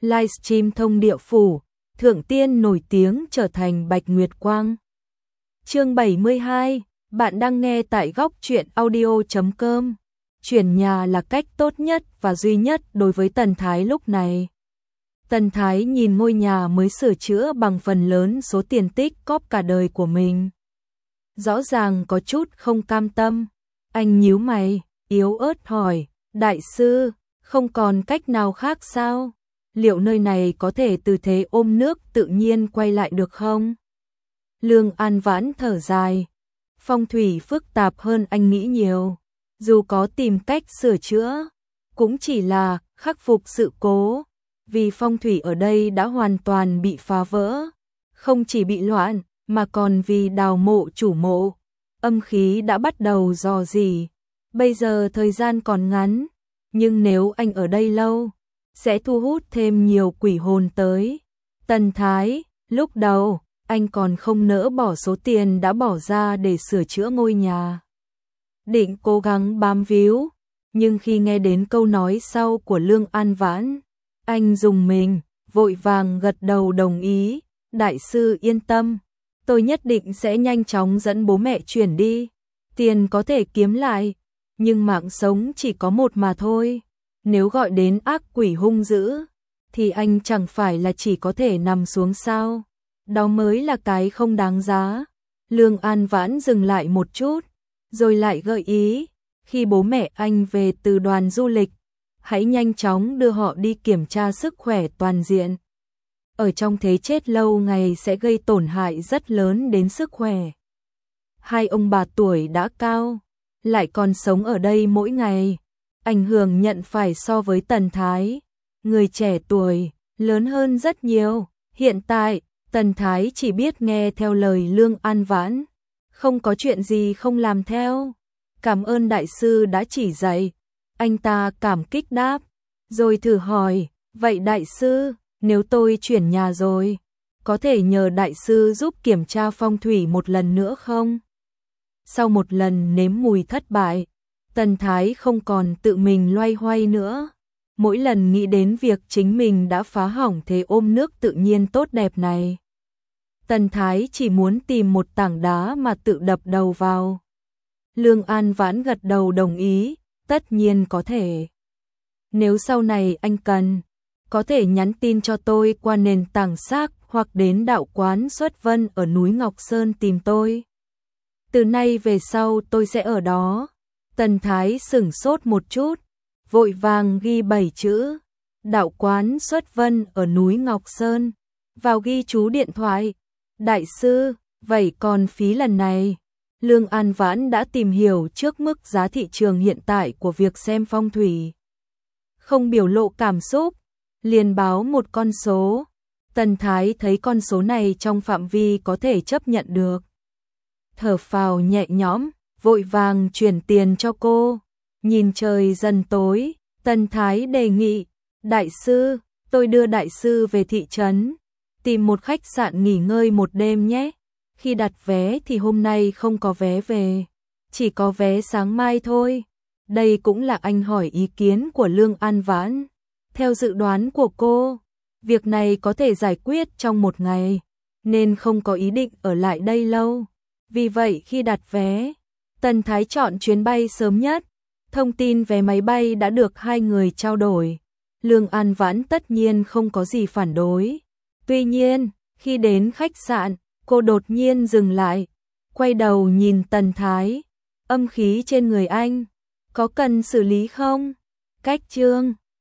livestream thông địa phủ, thượng tiên nổi tiếng trở thành Bạch Nguyệt Quang. Chương 72, bạn đang nghe tại góc truyện audio.com. Chuyển nhà là cách tốt nhất và duy nhất đối với Tần Thái lúc này. Tần Thái nhìn ngôi nhà mới sửa chữa bằng phần lớn số tiền tích cóp cả đời của mình. Rõ ràng có chút không cam tâm. Anh nhíu mày, yếu ớt hỏi, đại sư, không còn cách nào khác sao? Liệu nơi này có thể từ thế ôm nước tự nhiên quay lại được không? Lương An Vãn thở dài. Phong thủy phức tạp hơn anh nghĩ nhiều. Dù có tìm cách sửa chữa, cũng chỉ là khắc phục sự cố. Vì phong thủy ở đây đã hoàn toàn bị phá vỡ. Không chỉ bị loạn, mà còn vì đào mộ chủ mộ. Âm khí đã bắt đầu rò rỉ. Bây giờ thời gian còn ngắn, nhưng nếu anh ở đây lâu, sẽ thu hút thêm nhiều quỷ hồn tới. Tần Thái, lúc đầu, anh còn không nỡ bỏ số tiền đã bỏ ra để sửa chữa ngôi nhà. Định cố gắng bám víu, nhưng khi nghe đến câu nói sau của Lương An Vãn, anh rùng mình, vội vàng gật đầu đồng ý. Đại sư yên tâm, tôi nhất định sẽ nhanh chóng dẫn bố mẹ chuyển đi. Tiền có thể kiếm lại, nhưng mạng sống chỉ có một mà thôi. Nếu gọi đến ác quỷ hung dữ, thì anh chẳng phải là chỉ có thể nằm xuống sao? Đó mới là cái không đáng giá. Lương An Vãn dừng lại một chút, rồi lại gợi ý, khi bố mẹ anh về từ đoàn du lịch, hãy nhanh chóng đưa họ đi kiểm tra sức khỏe toàn diện. Ở trong thế chết lâu ngày sẽ gây tổn hại rất lớn đến sức khỏe. Hai ông bà tuổi đã cao, lại còn sống ở đây mỗi ngày, ảnh hưởng nhận phải so với Tần Thái, người trẻ tuổi, lớn hơn rất nhiều. Hiện tại, Tần Thái chỉ biết nghe theo lời Lương An Vãn, không có chuyện gì không làm theo. Cảm ơn đại sư đã chỉ dạy. Anh ta cảm kích đáp, rồi thử hỏi, vậy đại sư, nếu tôi chuyển nhà rồi, có thể nhờ đại sư giúp kiểm tra phong thủy một lần nữa không? Sau một lần nếm mùi thất bại, Tần Thái không còn tự mình loay hoay nữa. Mỗi lần nghĩ đến việc chính mình đã phá hỏng thế ôm nước tự nhiên tốt đẹp này, Tần Thái chỉ muốn tìm một tảng đá mà tự đập đầu vào. Lương An Vãn gật đầu đồng ý, tất nhiên có thể. Nếu sau này anh cần, có thể nhắn tin cho tôi qua nền tảng xác hoặc đến đạo quán Xuất Vân ở núi Ngọc Sơn tìm tôi. Từ nay về sau tôi sẽ ở đó. Tần Thái sửng sốt một chút, vội vàng ghi 7 chữ, đạo quán Xuất Vân ở núi Ngọc Sơn, vào ghi chú điện thoại. Đại sư, vậy còn phí lần này? Lương An Vãn đã tìm hiểu trước mức giá thị trường hiện tại của việc xem phong thủy. Không biểu lộ cảm xúc, liền báo một con số. Tần Thái thấy con số này trong phạm vi có thể chấp nhận được. Thở phào nhẹ nhõm, vội vàng chuyển tiền cho cô. Nhìn trời dần tối, Tần Thái đề nghị, đại sư, tôi đưa đại sư về thị trấn, tìm một khách sạn nghỉ ngơi một đêm nhé. Khi đặt vé thì hôm nay không có vé về, chỉ có vé sáng mai thôi. Đây cũng là anh hỏi ý kiến của Lương An Vãn. Theo dự đoán của cô, việc này có thể giải quyết trong một ngày, nên không có ý định ở lại đây lâu. Vì vậy khi đặt vé, Tần Thái chọn chuyến bay sớm nhất. Thông tin vé máy bay đã được hai người trao đổi. Lương An Vãn tất nhiên không có gì phản đối. Tuy nhiên, khi đến khách sạn, cô đột nhiên dừng lại, quay đầu nhìn Tần Thái. Âm khí trên người anh, có cần xử lý không? Cách chương